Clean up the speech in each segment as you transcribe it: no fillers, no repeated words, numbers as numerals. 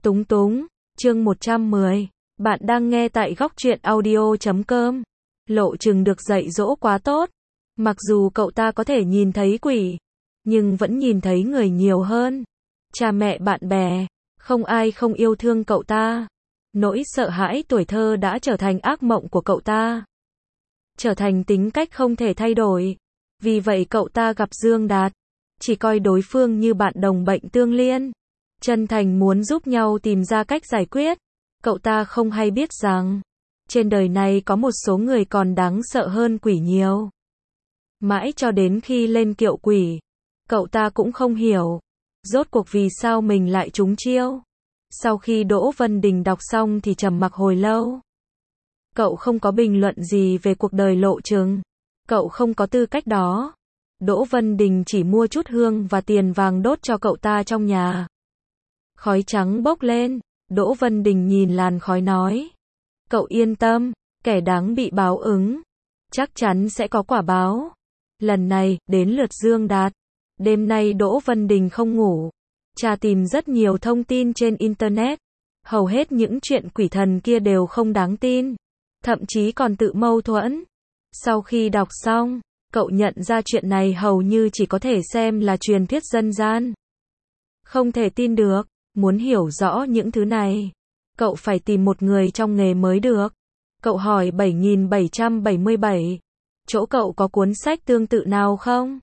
Túng túng, chương 110. Bạn đang nghe tại góc truyện audio.com. Lộ Trừng được dạy dỗ quá tốt. Mặc dù cậu ta có thể nhìn thấy quỷ, nhưng vẫn nhìn thấy người nhiều hơn. Cha mẹ bạn bè, không ai không yêu thương cậu ta. Nỗi sợ hãi tuổi thơ đã trở thành ác mộng của cậu ta. Trở thành tính cách không thể thay đổi. Vì vậy cậu ta gặp Dương Đạt, chỉ coi đối phương như bạn đồng bệnh tương liên. Chân thành muốn giúp nhau tìm ra cách giải quyết. Cậu ta không hay biết rằng, trên đời này có một số người còn đáng sợ hơn quỷ nhiều. Mãi cho đến khi lên kiệu quỷ, cậu ta cũng không hiểu, rốt cuộc vì sao mình lại trúng chiêu. Sau khi Đỗ Vân Đình đọc xong thì trầm mặc hồi lâu. Cậu không có bình luận gì về cuộc đời Lộ Trừng. Cậu không có tư cách đó. Đỗ Vân Đình chỉ mua chút hương và tiền vàng đốt cho cậu ta trong nhà. Khói trắng bốc lên, Đỗ Vân Đình nhìn làn khói nói. Cậu yên tâm, kẻ đáng bị báo ứng, chắc chắn sẽ có quả báo. Lần này, đến lượt Dương Đạt. Đêm nay Đỗ Vân Đình không ngủ. Tra tìm rất nhiều thông tin trên Internet. Hầu hết những chuyện quỷ thần kia đều không đáng tin. Thậm chí còn tự mâu thuẫn. Sau khi đọc xong, cậu nhận ra chuyện này hầu như chỉ có thể xem là truyền thuyết dân gian. Không thể tin được. Muốn hiểu rõ những thứ này, cậu phải tìm một người trong nghề mới được. Cậu hỏi 7777. Chỗ cậu có cuốn sách tương tự nào không?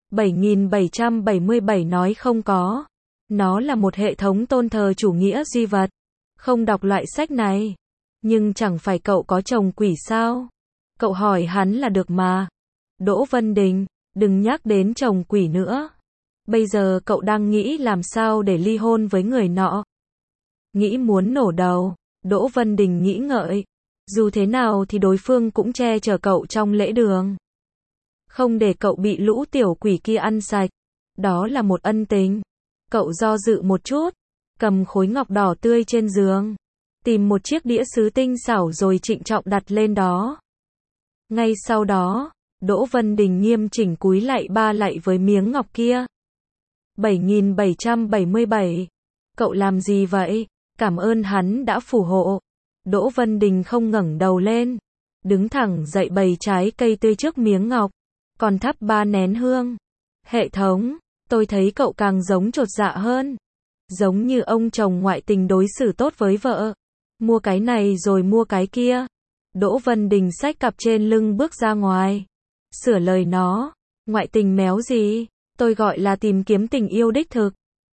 7777 nói không có. Nó là một hệ thống tôn thờ chủ nghĩa duy vật. Không đọc loại sách này. Nhưng chẳng phải cậu có chồng quỷ sao? Cậu hỏi hắn là được mà. Đỗ Vân Đình, đừng nhắc đến chồng quỷ nữa. Bây giờ cậu đang nghĩ làm sao để ly hôn với người nọ. Nghĩ muốn nổ đầu. Đỗ Vân Đình nghĩ ngợi. Dù thế nào thì đối phương cũng che chở cậu trong lễ đường. Không để cậu bị lũ tiểu quỷ kia ăn sạch. Đó là một ân tình. Cậu do dự một chút. Cầm khối ngọc đỏ tươi trên giường. Tìm một chiếc đĩa sứ tinh xảo rồi trịnh trọng đặt lên đó. Ngay sau đó, Đỗ Vân Đình nghiêm chỉnh cúi lạy ba lạy với miếng ngọc kia. 7777. Cậu làm gì vậy? Cảm ơn hắn đã phù hộ. Đỗ Vân Đình không ngẩng đầu lên. Đứng thẳng dậy bày trái cây tươi trước miếng ngọc. Còn thắp 3 nén hương. Hệ thống, tôi thấy cậu càng giống chột dạ hơn. Giống như ông chồng ngoại tình đối xử tốt với vợ. Mua cái này rồi mua cái kia. Đỗ Vân Đình xách cặp trên lưng bước ra ngoài. Sửa lời nó. Ngoại tình méo gì? Tôi gọi là tìm kiếm tình yêu đích thực.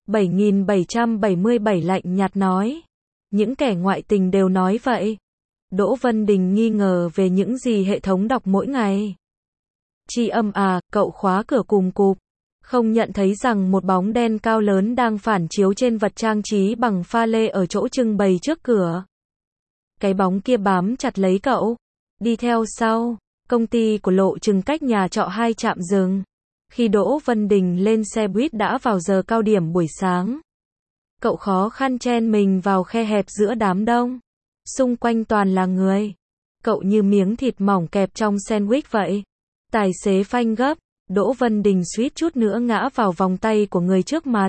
7777 lạnh nhạt nói. Những kẻ ngoại tình đều nói vậy. Đỗ Vân Đình nghi ngờ về những gì hệ thống đọc mỗi ngày. Tri âm à, cậu khóa cửa cùm cụp. Không nhận thấy rằng một bóng đen cao lớn đang phản chiếu trên vật trang trí bằng pha lê ở chỗ trưng bày trước cửa. Cái bóng kia bám chặt lấy cậu. Đi theo sau. Công ty của Lộ Trừng cách nhà trọ 2 trạm dừng. Khi Đỗ Vân Đình lên xe buýt đã vào giờ cao điểm buổi sáng. Cậu khó khăn chen mình vào khe hẹp giữa đám đông. Xung quanh toàn là người. Cậu như miếng thịt mỏng kẹp trong sandwich vậy. Tài xế phanh gấp. Đỗ Vân Đình suýt chút nữa ngã vào vòng tay của người trước mặt.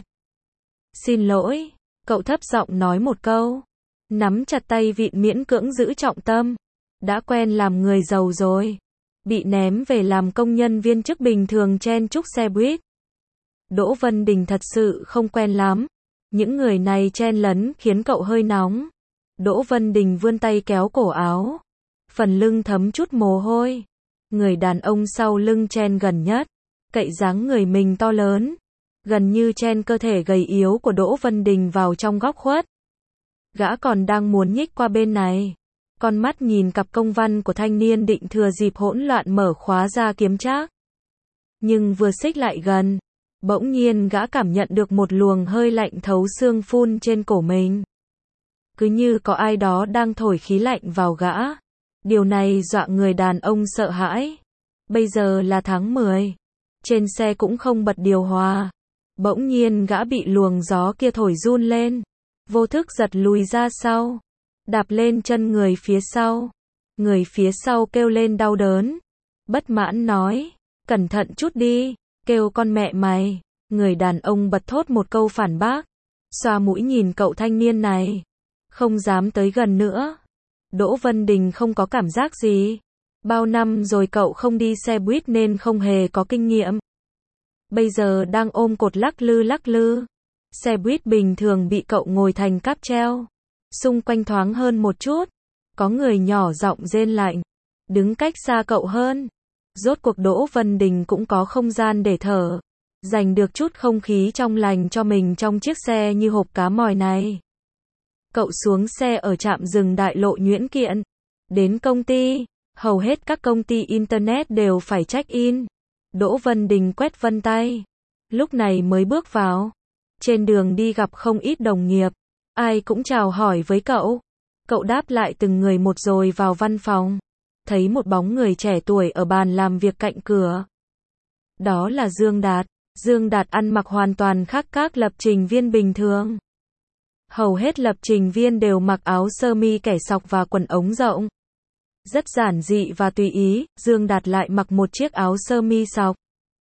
Xin lỗi. Cậu thấp giọng nói một câu. Nắm chặt tay vịn miễn cưỡng giữ trọng tâm. Đã quen làm người giàu rồi. Bị ném về làm công nhân viên chức bình thường chen chúc xe buýt. Đỗ Vân Đình thật sự không quen lắm. Những người này chen lấn khiến cậu hơi nóng. Đỗ Vân Đình vươn tay kéo cổ áo. Phần lưng thấm chút mồ hôi. Người đàn ông sau lưng chen gần nhất. Cậy dáng người mình to lớn. Gần như chen cơ thể gầy yếu của Đỗ Vân Đình vào trong góc khuất. Gã còn đang muốn nhích qua bên này. Con mắt nhìn cặp công văn của thanh niên định thừa dịp hỗn loạn mở khóa ra kiếm trác. Nhưng vừa xích lại gần, bỗng nhiên gã cảm nhận được một luồng hơi lạnh thấu xương phun trên cổ mình. Cứ như có ai đó đang thổi khí lạnh vào gã. Điều này dọa người đàn ông sợ hãi. Bây giờ là tháng 10. Trên xe cũng không bật điều hòa. Bỗng nhiên gã bị luồng gió kia thổi run lên. Vô thức giật lùi ra sau. Đạp lên chân người phía sau. Người phía sau kêu lên đau đớn. Bất mãn nói. Cẩn thận chút đi. Kêu con mẹ mày. Người đàn ông bật thốt một câu phản bác. xoa mũi nhìn cậu thanh niên này. Không dám tới gần nữa. Đỗ Vân Đình không có cảm giác gì. Bao năm rồi cậu không đi xe buýt nên không hề có kinh nghiệm. Bây giờ đang ôm cột lắc lư lắc lư. Xe buýt bình thường bị cậu ngồi thành cáp treo. Xung quanh thoáng hơn một chút. Có người nhỏ giọng rên lạnh. Đứng cách xa cậu hơn. Rốt cuộc Đỗ Vân Đình cũng có không gian để thở. Dành được chút không khí trong lành cho mình trong chiếc xe như hộp cá mòi này. Cậu xuống xe ở trạm dừng đại lộ Nhuyễn Kiện. Đến công ty. Hầu hết các công ty Internet đều phải check-in. Đỗ Vân Đình quét vân tay. Lúc này mới bước vào. Trên đường đi gặp không ít đồng nghiệp. Ai cũng chào hỏi với cậu. Cậu đáp lại từng người một rồi vào văn phòng. Thấy một bóng người trẻ tuổi ở bàn làm việc cạnh cửa. Đó là Dương Đạt. Dương Đạt ăn mặc hoàn toàn khác các lập trình viên bình thường. Hầu hết lập trình viên đều mặc áo sơ mi kẻ sọc và quần ống rộng. Rất giản dị và tùy ý, Dương Đạt lại mặc một chiếc áo sơ mi sọc.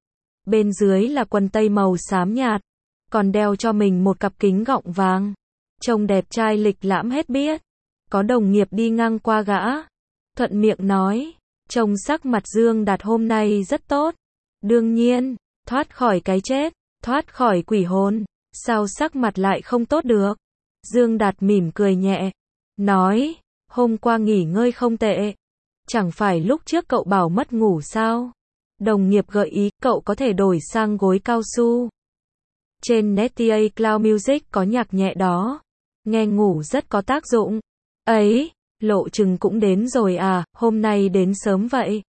Bên dưới là quần tây màu xám nhạt, còn đeo cho mình một cặp kính gọng vàng. Trông đẹp trai lịch lãm hết biết. Có đồng nghiệp đi ngang qua gã. Thuận miệng nói, trông sắc mặt Dương Đạt hôm nay rất tốt. Đương nhiên, thoát khỏi cái chết, thoát khỏi quỷ hồn, sao sắc mặt lại không tốt được. Dương Đạt mỉm cười nhẹ, nói, hôm qua nghỉ ngơi không tệ. Chẳng phải lúc trước cậu bảo mất ngủ sao? Đồng nghiệp gợi ý, cậu có thể đổi sang gối cao su. Trên Netia Cloud Music có nhạc nhẹ đó. Nghe ngủ rất có tác dụng. Ấy, lộ trình cũng đến rồi à, hôm nay đến sớm vậy.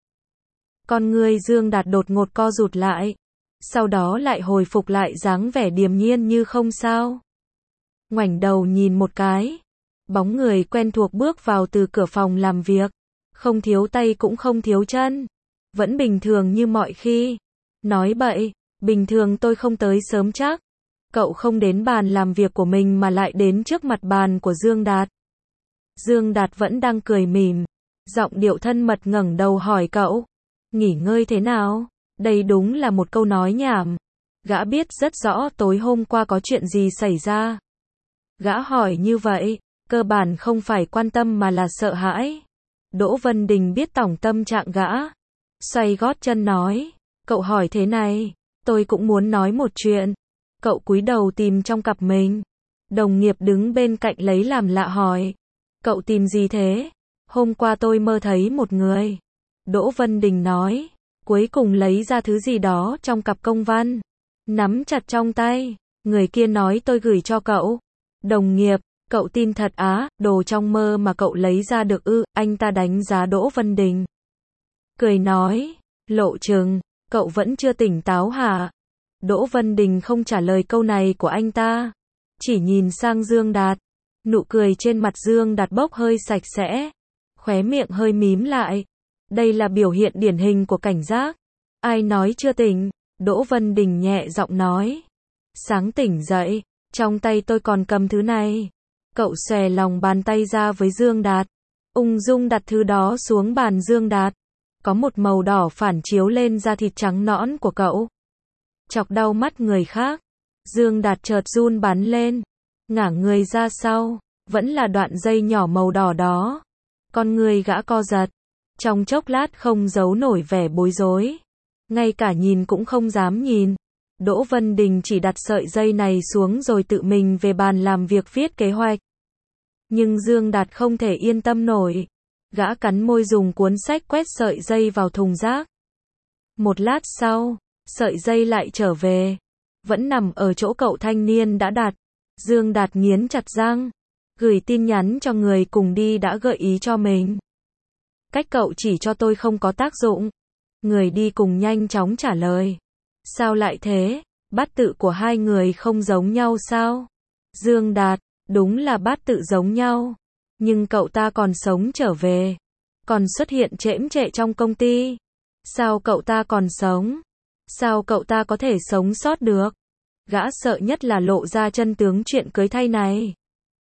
Con người Dương Đạt đột ngột co rụt lại. Sau đó lại hồi phục lại dáng vẻ điềm nhiên như không sao. Ngoảnh đầu nhìn một cái. Bóng người quen thuộc bước vào từ cửa phòng làm việc. Không thiếu tay cũng không thiếu chân. Vẫn bình thường như mọi khi. Nói bậy, bình thường tôi không tới sớm chắc. Cậu không đến bàn làm việc của mình mà lại đến trước mặt bàn của Dương Đạt. Dương Đạt vẫn đang cười mỉm. Giọng điệu thân mật ngẩng đầu hỏi cậu. Nghỉ ngơi thế nào? Đây đúng là một câu nói nhảm. Gã biết rất rõ tối hôm qua có chuyện gì xảy ra. Gã hỏi như vậy, cơ bản không phải quan tâm mà là sợ hãi. Đỗ Vân Đình biết tổng tâm trạng gã. Xoay gót chân nói, cậu hỏi thế này, tôi cũng muốn nói một chuyện. Cậu cúi đầu tìm trong cặp mình. Đồng nghiệp đứng bên cạnh lấy làm lạ hỏi, cậu tìm gì thế? Hôm qua tôi mơ thấy một người. Đỗ Vân Đình nói, cuối cùng lấy ra thứ gì đó trong cặp công văn. Nắm chặt trong tay, người kia nói tôi gửi cho cậu. Đồng nghiệp, cậu tin thật á, đồ trong mơ mà cậu lấy ra được ư? Anh ta đánh giá Đỗ Vân Đình. Cười nói, lộ chừng, cậu vẫn chưa tỉnh táo hả? Đỗ Vân Đình không trả lời câu này của anh ta. Chỉ nhìn sang Dương Đạt. Nụ cười trên mặt Dương Đạt bốc hơi sạch sẽ. Khóe miệng hơi mím lại. Đây là biểu hiện điển hình của cảnh giác. Ai nói chưa tỉnh? Đỗ Vân Đình nhẹ giọng nói. Sáng tỉnh dậy, trong tay tôi còn cầm thứ này. Cậu xòe lòng bàn tay ra với Dương Đạt. Ung dung đặt thứ đó xuống bàn Dương Đạt. Có một màu đỏ phản chiếu lên da thịt trắng nõn của cậu. Chọc đau mắt người khác. Dương Đạt chợt run bắn lên. Ngả người ra sau. Vẫn là đoạn dây nhỏ màu đỏ đó. Con người gã co giật. Trong chốc lát không giấu nổi vẻ bối rối. Ngay cả nhìn cũng không dám nhìn. Đỗ Vân Đình chỉ đặt sợi dây này xuống rồi tự mình về bàn làm việc viết kế hoạch. Nhưng Dương Đạt không thể yên tâm nổi. Gã cắn môi dùng cuốn sách quét sợi dây vào thùng rác. Một lát sau, sợi dây lại trở về. Vẫn nằm ở chỗ cậu thanh niên đã đặt. Dương Đạt nghiến chặt răng. Gửi tin nhắn cho người cùng đi đã gợi ý cho mình. Cách cậu chỉ cho tôi không có tác dụng. Người đi cùng nhanh chóng trả lời. Sao lại thế? Bát tự của hai người không giống nhau sao? Dương Đạt, đúng là bát tự giống nhau. Nhưng cậu ta còn sống trở về. Còn xuất hiện trễm trệ trong công ty. Sao cậu ta còn sống? Sao cậu ta có thể sống sót được? Gã sợ nhất là lộ ra chân tướng chuyện cưới thay này.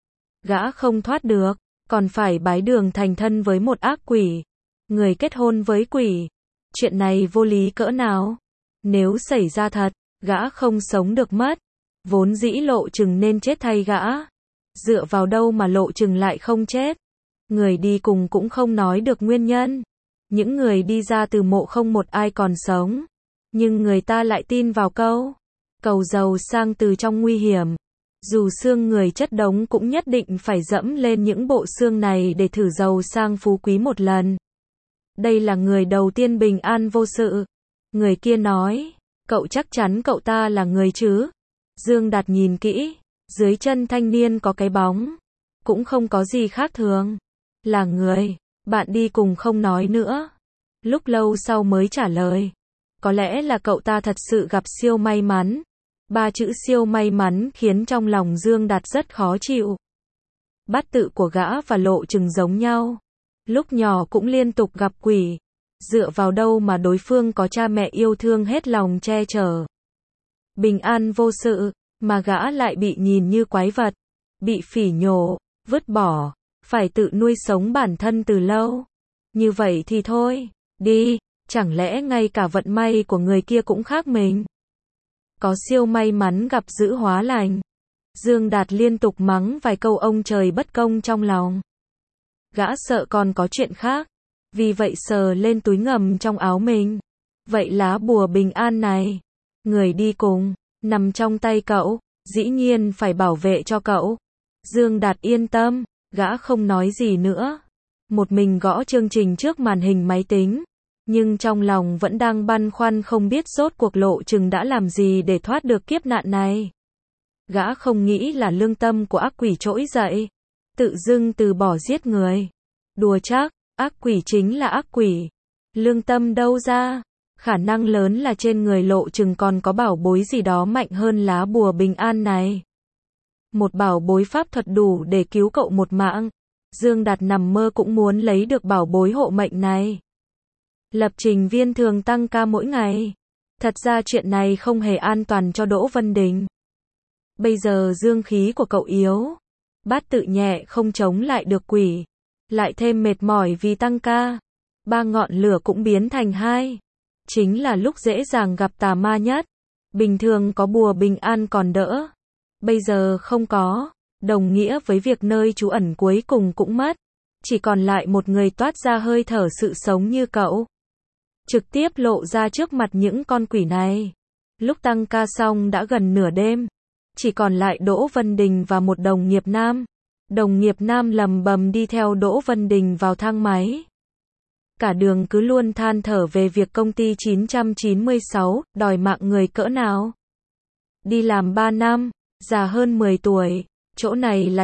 Gã không thoát được, còn phải bái đường thành thân với một ác quỷ. Người kết hôn với quỷ. Chuyện này vô lý cỡ nào? Nếu xảy ra thật, gã không sống được mất. Vốn dĩ Lộ Trừng nên chết thay gã. Dựa vào đâu mà Lộ Trừng lại không chết? Người đi cùng cũng không nói được nguyên nhân. Những người đi ra từ mộ không một ai còn sống. Nhưng người ta lại tin vào câu cầu giàu sang từ trong nguy hiểm. Dù xương người chất đống cũng nhất định phải dẫm lên những bộ xương này để thử giàu sang phú quý một lần. Đây là người đầu tiên bình an vô sự. Người kia nói, cậu chắc chắn cậu ta là người chứ? Dương Đạt nhìn kỹ, dưới chân thanh niên có cái bóng. Cũng không có gì khác thường. Là người. Bạn đi cùng không nói nữa. Lúc lâu sau mới trả lời. Có lẽ là cậu ta thật sự gặp siêu may mắn. 3 chữ siêu may mắn khiến trong lòng Dương Đạt rất khó chịu. Bát tự của gã và Lộ Trừng giống nhau. Lúc nhỏ cũng liên tục gặp quỷ. Dựa vào đâu mà đối phương có cha mẹ yêu thương hết lòng che chở. Bình an vô sự, mà gã lại bị nhìn như quái vật. Bị phỉ nhổ, vứt bỏ, phải tự nuôi sống bản thân từ lâu. Như vậy thì thôi, đi, chẳng lẽ ngay cả vận may của người kia cũng khác mình? Có siêu may mắn gặp dữ hóa lành. Dương Đạt liên tục mắng vài câu ông trời bất công trong lòng. Gã sợ còn có chuyện khác. Vì vậy sờ lên túi ngầm trong áo mình. Vậy lá bùa bình an này, người đi cùng, nằm trong tay cậu, dĩ nhiên phải bảo vệ cho cậu. Dương Đạt yên tâm, gã không nói gì nữa. Một mình gõ chương trình trước màn hình máy tính. Nhưng trong lòng vẫn đang băn khoăn không biết rốt cuộc Lộ Trừng đã làm gì để thoát được kiếp nạn này. Gã không nghĩ là lương tâm của ác quỷ trỗi dậy. Tự dưng từ bỏ giết người. Đùa chắc, ác quỷ chính là ác quỷ. Lương tâm đâu ra? Khả năng lớn là trên người Lộ Trừng còn có bảo bối gì đó mạnh hơn lá bùa bình an này. Một bảo bối pháp thuật đủ để cứu cậu một mạng. Dương Đạt nằm mơ cũng muốn lấy được bảo bối hộ mệnh này. Lập trình viên thường tăng ca mỗi ngày. Thật ra chuyện này không hề an toàn cho Đỗ Vân Đình. Bây giờ dương khí của cậu yếu. Bát tự nhẹ không chống lại được quỷ. Lại thêm mệt mỏi vì tăng ca. 3 ngọn lửa cũng biến thành 2. Chính là lúc dễ dàng gặp tà ma nhất. Bình thường có bùa bình an còn đỡ. Bây giờ không có. Đồng nghĩa với việc nơi trú ẩn cuối cùng cũng mất. Chỉ còn lại một người toát ra hơi thở sự sống như cậu. Trực tiếp lộ ra trước mặt những con quỷ này. Lúc tăng ca xong đã gần nửa đêm. Chỉ còn lại Đỗ Vân Đình và một đồng nghiệp nam. Đồng nghiệp nam lầm bầm đi theo Đỗ Vân Đình vào thang máy. Cả đường cứ luôn than thở về việc công ty 996 đòi mạng người cỡ nào. Đi làm 3 năm, già hơn 10 tuổi. Chỗ này là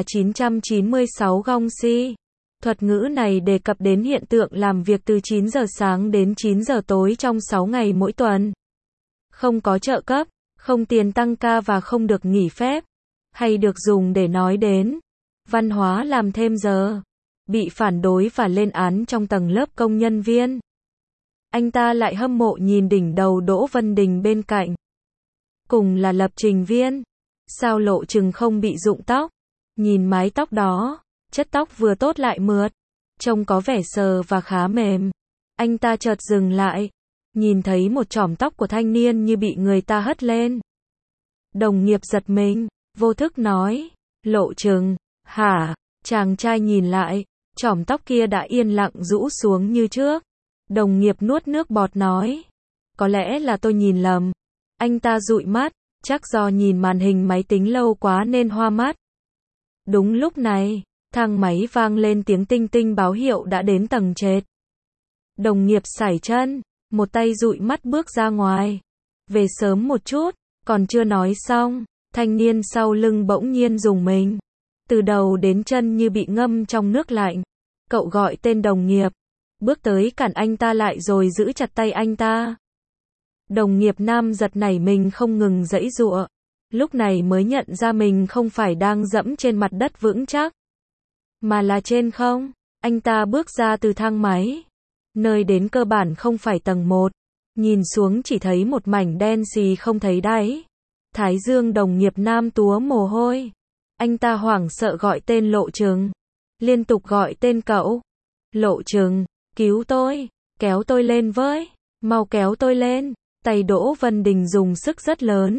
996 gong si. Thuật ngữ này đề cập đến hiện tượng làm việc từ 9 giờ sáng đến 9 giờ tối trong 6 ngày mỗi tuần. Không có trợ cấp, không tiền tăng ca và không được nghỉ phép. Hay được dùng để nói đến văn hóa làm thêm giờ. Bị phản đối và lên án trong tầng lớp công nhân viên. Anh ta lại hâm mộ nhìn đỉnh đầu Đỗ Vân Đình bên cạnh. Cùng là lập trình viên. Sao Lộ Trừng không bị rụng tóc? Nhìn mái tóc đó. Chất tóc vừa tốt lại mượt. Trông có vẻ sờ và khá mềm. Anh ta chợt dừng lại. Nhìn thấy một chỏm tóc của thanh niên như bị người ta hất lên. Đồng nghiệp giật mình. Vô thức nói. Lộ Trừng. Hả? Chàng trai nhìn lại. Chỏm tóc kia đã yên lặng rũ xuống như trước. Đồng nghiệp nuốt nước bọt nói. Có lẽ là tôi nhìn lầm. Anh ta dụi mắt. Chắc do nhìn màn hình máy tính lâu quá nên hoa mắt. Đúng lúc này. Thang máy vang lên tiếng tinh tinh báo hiệu đã đến tầng trệt. Đồng nghiệp sải chân, một tay dụi mắt bước ra ngoài. Về sớm một chút, còn chưa nói xong, thanh niên sau lưng bỗng nhiên rùng mình. Từ đầu đến chân như bị ngâm trong nước lạnh. Cậu gọi tên đồng nghiệp, bước tới cản anh ta lại rồi giữ chặt tay anh ta. Đồng nghiệp nam giật nảy mình không ngừng giãy giụa. Lúc này mới nhận ra mình không phải đang dẫm trên mặt đất vững chắc. Mà là trên không. Anh ta bước ra từ thang máy. Nơi đến cơ bản không phải tầng 1. Nhìn xuống chỉ thấy một mảnh đen xì không thấy đáy. Thái dương đồng nghiệp nam túa mồ hôi. Anh ta hoảng sợ gọi tên Lộ Trừng. Liên tục gọi tên cậu. Lộ Trừng, cứu tôi. Kéo tôi lên với. Mau kéo tôi lên. Tay Đỗ Vân Đình dùng sức rất lớn.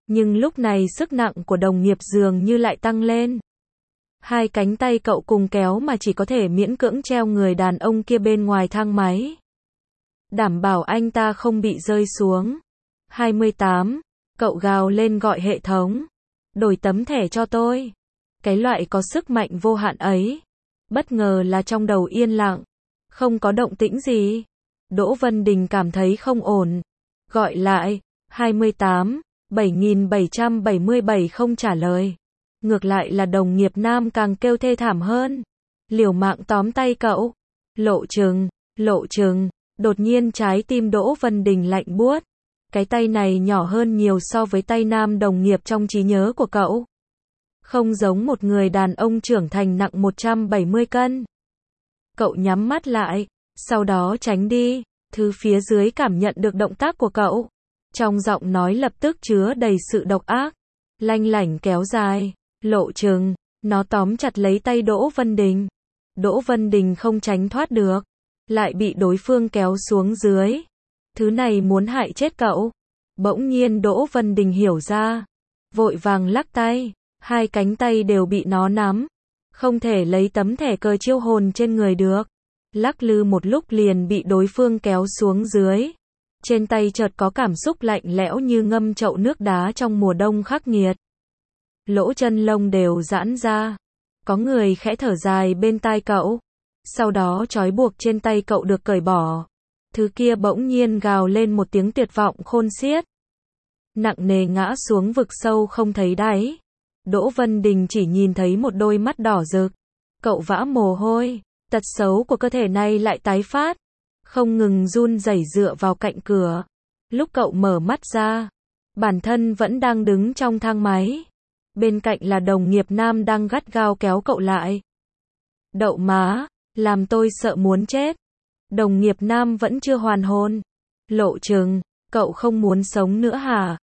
Nhưng lúc này sức nặng của đồng nghiệp dường như lại tăng lên. Hai cánh tay cậu cùng kéo mà chỉ có thể miễn cưỡng treo người đàn ông kia bên ngoài thang máy. Đảm bảo anh ta không bị rơi xuống. 28. Cậu gào lên gọi hệ thống. Đổi tấm thẻ cho tôi. Cái loại có sức mạnh vô hạn ấy. Bất ngờ là trong đầu yên lặng. Không có động tĩnh gì. Đỗ Vân Đình cảm thấy không ổn. Gọi lại. 28. 7777 không trả lời. Ngược lại là đồng nghiệp nam càng kêu thê thảm hơn. Liều mạng tóm tay cậu. Lộ chừng. Đột nhiên trái tim Đỗ Vân Đình lạnh buốt. Cái tay này nhỏ hơn nhiều so với tay nam đồng nghiệp trong trí nhớ của cậu. Không giống một người đàn ông trưởng thành nặng 170 cân. Cậu nhắm mắt lại, sau đó tránh đi. Thứ phía dưới cảm nhận được động tác của cậu. Trong giọng nói lập tức chứa đầy sự độc ác. Lanh lảnh kéo dài. Lộ chừng. Nó tóm chặt lấy tay Đỗ Vân Đình. Đỗ Vân Đình không tránh thoát được. Lại bị đối phương kéo xuống dưới. Thứ này muốn hại chết cậu. Bỗng nhiên Đỗ Vân Đình hiểu ra. Vội vàng lắc tay. Hai cánh tay đều bị nó nắm. Không thể lấy tấm thẻ cờ chiêu hồn trên người được. Lắc lư một lúc liền bị đối phương kéo xuống dưới. Trên tay chợt có cảm xúc lạnh lẽo như ngâm chậu nước đá trong mùa đông khắc nghiệt. Lỗ chân lông đều giãn ra. Có người khẽ thở dài bên tai cậu. Sau đó trói buộc trên tay cậu được cởi bỏ. Thứ kia bỗng nhiên gào lên một tiếng tuyệt vọng khôn xiết. Nặng nề ngã xuống vực sâu không thấy đáy. Đỗ Vân Đình chỉ nhìn thấy một đôi mắt đỏ rực. Cậu vã mồ hôi. Tật xấu của cơ thể này lại tái phát. Không ngừng run rẩy dựa vào cạnh cửa. Lúc cậu mở mắt ra, bản thân vẫn đang đứng trong thang máy. Bên cạnh là đồng nghiệp nam đang gắt gao kéo cậu lại. Đậu má, làm tôi sợ muốn chết. Đồng nghiệp nam vẫn chưa hoàn hồn. Lộ chừng, cậu không muốn sống nữa hả?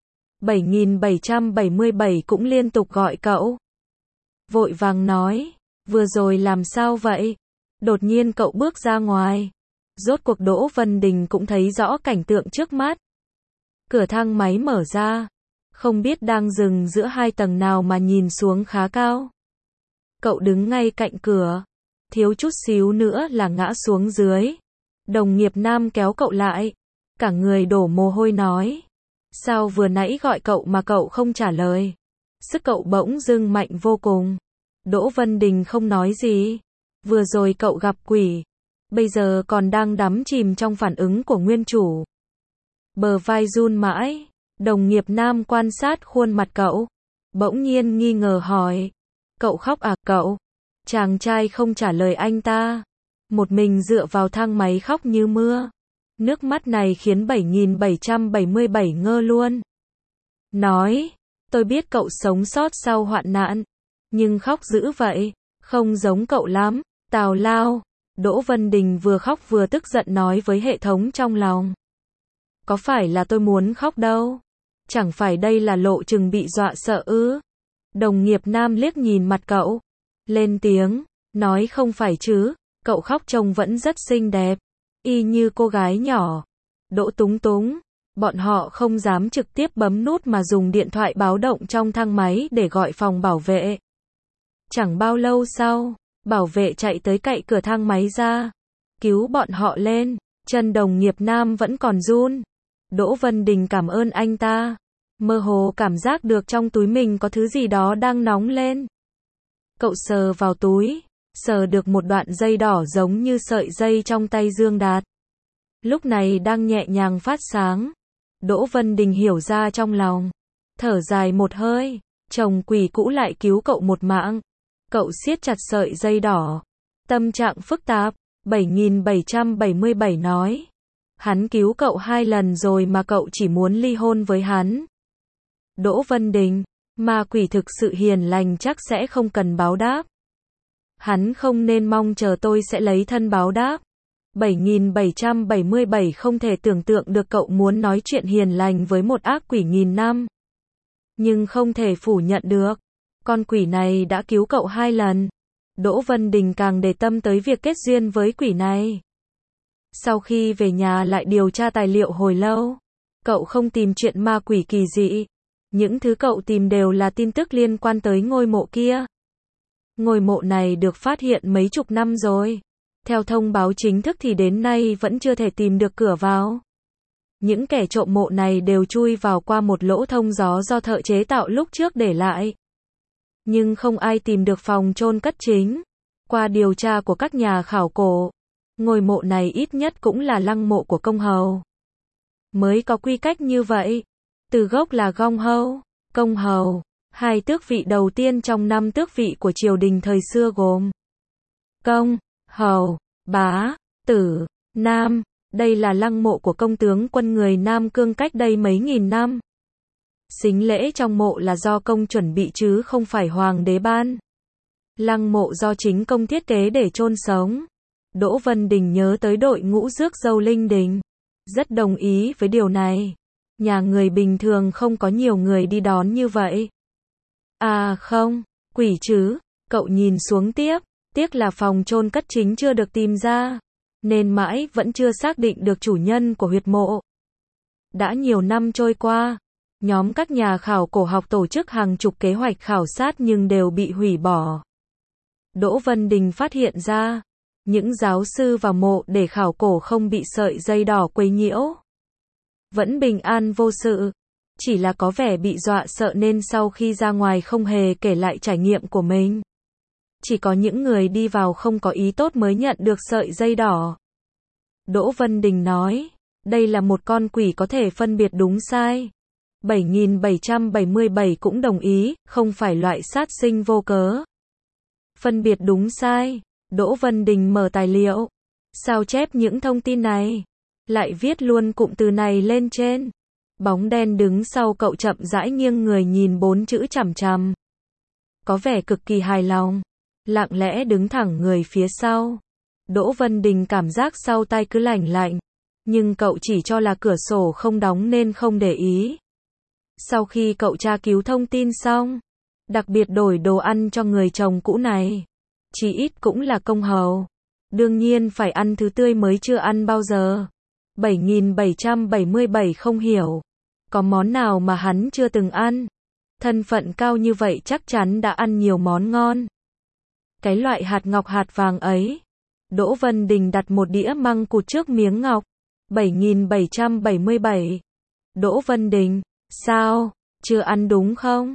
7777 cũng liên tục gọi cậu. Vội vàng nói, vừa rồi làm sao vậy? Đột nhiên cậu bước ra ngoài. Rốt cuộc Đỗ Vân Đình cũng thấy rõ cảnh tượng trước mắt. Cửa thang máy mở ra. Không biết đang dừng giữa hai tầng nào mà nhìn xuống khá cao. Cậu đứng ngay cạnh cửa. Thiếu chút xíu nữa là ngã xuống dưới. Đồng nghiệp nam kéo cậu lại. Cả người đổ mồ hôi nói. Sao vừa nãy gọi cậu mà cậu không trả lời? Sức cậu bỗng dưng mạnh vô cùng. Đỗ Vân Đình không nói gì. Vừa rồi cậu gặp quỷ. Bây giờ còn đang đắm chìm trong phản ứng của nguyên chủ. Bờ vai run mãi. Đồng nghiệp nam quan sát khuôn mặt cậu. Bỗng nhiên nghi ngờ hỏi. Cậu khóc à cậu? Chàng trai không trả lời anh ta. Một mình dựa vào thang máy khóc như mưa. Nước mắt này khiến 7777 ngơ luôn. Nói. Tôi biết cậu sống sót sau hoạn nạn. Nhưng khóc dữ vậy. Không giống cậu lắm. Tào lao. Đỗ Vân Đình vừa khóc vừa tức giận nói với hệ thống trong lòng. Có phải là tôi muốn khóc đâu? Chẳng phải đây là lộ chừng bị dọa sợ ư? Đồng nghiệp nam liếc nhìn mặt cậu. Lên tiếng. Nói không phải chứ. Cậu khóc trông vẫn rất xinh đẹp. Y như cô gái nhỏ. Đỗ túng túng. Bọn họ không dám trực tiếp bấm nút mà dùng điện thoại báo động trong thang máy để gọi phòng bảo vệ. Chẳng bao lâu sau, bảo vệ chạy tới cậy cửa thang máy ra. Cứu bọn họ lên. Chân đồng nghiệp nam vẫn còn run. Đỗ Vân Đình cảm ơn anh ta. Mơ hồ cảm giác được trong túi mình có thứ gì đó đang nóng lên. Cậu sờ vào túi. Sờ được một đoạn dây đỏ giống như sợi dây trong tay Dương Đạt. Lúc này đang nhẹ nhàng phát sáng. Đỗ Vân Đình hiểu ra trong lòng. Thở dài một hơi. Chồng quỷ cũ lại cứu cậu một mạng. Cậu siết chặt sợi dây đỏ. Tâm trạng phức tạp. 7777 nói. Hắn cứu cậu 2 lần rồi mà cậu chỉ muốn ly hôn với hắn. Đỗ Vân Đình. Ma quỷ thực sự hiền lành chắc sẽ không cần báo đáp. Hắn không nên mong chờ tôi sẽ lấy thân báo đáp. 7777 không thể tưởng tượng được cậu muốn nói chuyện hiền lành với một ác quỷ nghìn năm. Nhưng không thể phủ nhận được. Con quỷ này đã cứu cậu 2 lần. Đỗ Vân Đình càng để tâm tới việc kết duyên với quỷ này. Sau khi về nhà lại điều tra tài liệu hồi lâu. Cậu không tìm chuyện ma quỷ kỳ dị. Những thứ cậu tìm đều là tin tức liên quan tới ngôi mộ kia. Ngôi mộ này được phát hiện mấy chục năm rồi. Theo thông báo chính thức thì đến nay vẫn chưa thể tìm được cửa vào. Những kẻ trộm mộ này đều chui vào qua một lỗ thông gió do thợ chế tạo lúc trước để lại. Nhưng không ai tìm được phòng chôn cất chính. Qua điều tra của các nhà khảo cổ, ngôi mộ này ít nhất cũng là lăng mộ của công hầu. Mới có quy cách như vậy. Từ gốc là gong hầu, công hầu. Hai tước vị đầu tiên trong năm tước vị của triều đình thời xưa gồm công, hầu, bá, tử, nam. Đây là lăng mộ của công tướng quân người Nam Cương cách đây mấy nghìn năm. Sính lễ trong mộ là do công chuẩn bị chứ không phải hoàng đế ban. Lăng mộ do chính công thiết kế để chôn sống. Đỗ Vân Đình nhớ tới đội ngũ rước dâu linh đình. Rất đồng ý với điều này. Nhà người bình thường không có nhiều người đi đón như vậy. À không, quỷ chứ. Cậu nhìn xuống tiếp. Tiếc là phòng chôn cất chính chưa được tìm ra. Nên mãi vẫn chưa xác định được chủ nhân của huyệt mộ. Đã nhiều năm trôi qua, nhóm các nhà khảo cổ học tổ chức hàng chục kế hoạch khảo sát nhưng đều bị hủy bỏ. Đỗ Vân Đình phát hiện ra, những giáo sư vào mộ để khảo cổ không bị sợi dây đỏ quấy nhiễu. Vẫn bình an vô sự, chỉ là có vẻ bị dọa sợ nên sau khi ra ngoài không hề kể lại trải nghiệm của mình. Chỉ có những người đi vào không có ý tốt mới nhận được sợi dây đỏ. Đỗ Vân Đình nói, đây là một con quỷ có thể phân biệt đúng sai. 7777 cũng đồng ý, không phải loại sát sinh vô cớ. Phân biệt đúng sai. Đỗ Vân Đình mở tài liệu, sao chép những thông tin này, lại viết luôn cụm từ này lên trên. Bóng đen đứng sau cậu chậm rãi nghiêng người nhìn 4 chữ chằm chằm. Có vẻ cực kỳ hài lòng. Lặng lẽ đứng thẳng người phía sau. Đỗ Vân Đình cảm giác sau tai cứ lạnh lạnh. Nhưng cậu chỉ cho là cửa sổ không đóng nên không để ý. Sau khi cậu tra cứu thông tin xong, đặc biệt đổi đồ ăn cho người chồng cũ này. Chỉ ít cũng là công hầu. Đương nhiên phải ăn thứ tươi mới chưa ăn bao giờ. 7777 không hiểu. Có món nào mà hắn chưa từng ăn? Thân phận cao như vậy chắc chắn đã ăn nhiều món ngon. Cái loại hạt ngọc hạt vàng ấy. Đỗ Vân Đình đặt một đĩa măng cụt trước miếng ngọc. 7777. Đỗ Vân Đình, sao? Chưa ăn đúng không?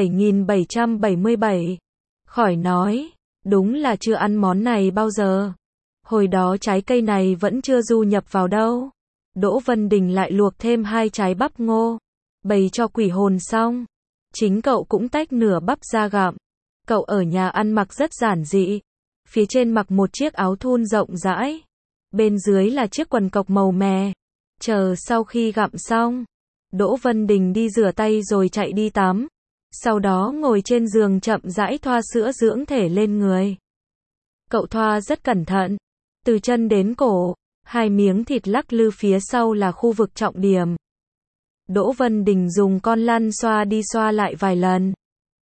7777. Khỏi nói, đúng là chưa ăn món này bao giờ. Hồi đó trái cây này vẫn chưa du nhập vào đâu. Đỗ Vân Đình lại luộc thêm 2 trái bắp ngô, bày cho quỷ hồn xong. Chính cậu cũng tách nửa bắp ra gặm. Cậu ở nhà ăn mặc rất giản dị. Phía trên mặc một chiếc áo thun rộng rãi. Bên dưới là chiếc quần cộc màu mè. Chờ sau khi gặm xong, Đỗ Vân Đình đi rửa tay rồi chạy đi tắm. Sau đó ngồi trên giường chậm rãi thoa sữa dưỡng thể lên người. Cậu thoa rất cẩn thận. Từ chân đến cổ, 2 miếng thịt lắc lư phía sau là khu vực trọng điểm. Đỗ Vân Đình dùng con lăn xoa đi xoa lại vài lần.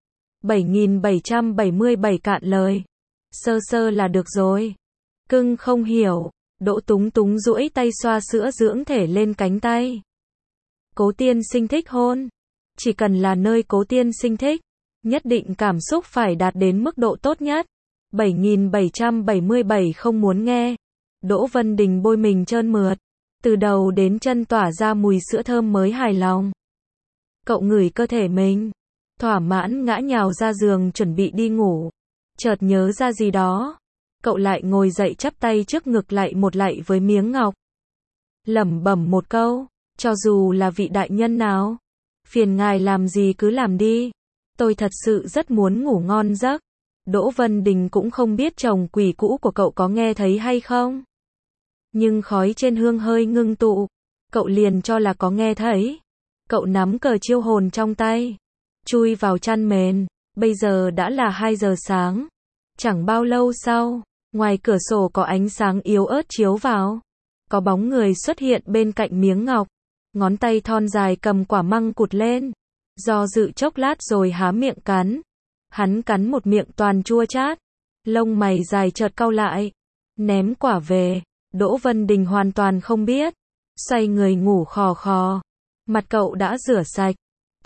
7777 cạn lời. Sơ sơ là được rồi. Cưng không hiểu. Đỗ Túng Túng duỗi tay xoa sữa dưỡng thể lên cánh tay. Cố tiên sinh thích hôn. Chỉ cần là nơi cố tiên sinh thích, nhất định cảm xúc phải đạt đến mức độ tốt nhất. 7777 không muốn nghe. Đỗ Vân Đình bôi mình trơn mượt. Từ đầu đến chân tỏa ra mùi sữa thơm mới hài lòng. Cậu ngửi cơ thể mình. Thỏa mãn ngã nhào ra giường chuẩn bị đi ngủ. Chợt nhớ ra gì đó. Cậu lại ngồi dậy chắp tay trước ngực lại một lạy với miếng ngọc. Lẩm bẩm một câu. Cho dù là vị đại nhân nào, phiền ngài làm gì cứ làm đi. Tôi thật sự rất muốn ngủ ngon giấc. Đỗ Vân Đình cũng không biết chồng quỷ cũ của cậu có nghe thấy hay không. Nhưng khói trên hương hơi ngưng tụ. Cậu liền cho là có nghe thấy. Cậu nắm cờ chiêu hồn trong tay. Chui vào chăn mền. Bây giờ đã là 2 giờ sáng. Chẳng bao lâu sau, ngoài cửa sổ có ánh sáng yếu ớt chiếu vào. Có bóng người xuất hiện bên cạnh miếng ngọc. Ngón tay thon dài cầm quả măng cụt lên. Do dự chốc lát rồi há miệng cắn. Hắn cắn một miệng toàn chua chát. Lông mày dài chợt cau lại. Ném quả về. Đỗ Vân Đình hoàn toàn không biết. Xoay người ngủ khò khò. Mặt cậu đã rửa sạch.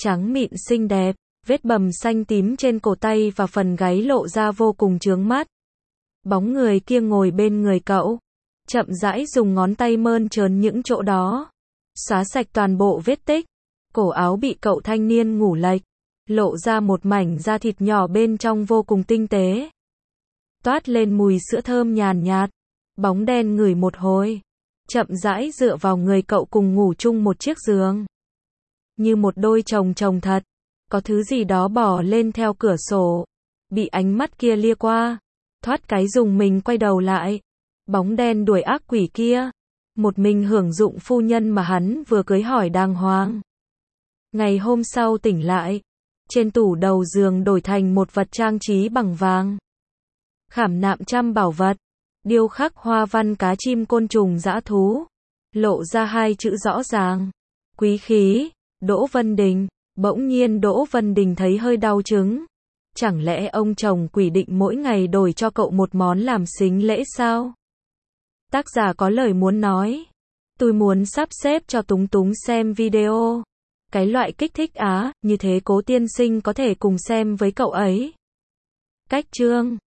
trắng mịn xinh đẹp, vết bầm xanh tím trên cổ tay và phần gáy lộ ra vô cùng chướng mắt. Bóng người kia ngồi bên người cậu, chậm rãi dùng ngón tay mơn trớn những chỗ đó, xóa sạch toàn bộ vết tích. Cổ áo bị cậu thanh niên ngủ lệch, lộ ra một mảnh da thịt nhỏ bên trong vô cùng tinh tế. Toát lên mùi sữa thơm nhàn nhạt. Bóng đen ngửi một hồi, chậm rãi dựa vào người cậu cùng ngủ chung một chiếc giường. Như một đôi chồng chồng thật, có thứ gì đó bỏ lên theo cửa sổ, bị ánh mắt kia lia qua, thoát cái dùng mình quay đầu lại. Bóng đen đuổi ác quỷ kia, một mình hưởng dụng phu nhân mà hắn vừa cưới hỏi đàng hoàng. Ngày hôm sau tỉnh lại, trên tủ đầu giường đổi thành một vật trang trí bằng vàng. Khảm nạm trăm bảo vật, điêu khắc hoa văn cá chim côn trùng dã thú, lộ ra hai chữ rõ ràng, quý khí. Đỗ Vân Đình. Bỗng nhiên Đỗ Vân Đình thấy hơi đau trứng. Chẳng lẽ ông chồng quỷ định mỗi ngày đổi cho cậu một món làm sính lễ sao? Tác giả có lời muốn nói. Tôi muốn sắp xếp cho Túng Túng xem video. Cái loại kích thích á, như thế Cố tiên sinh có thể cùng xem với cậu ấy. Cách chương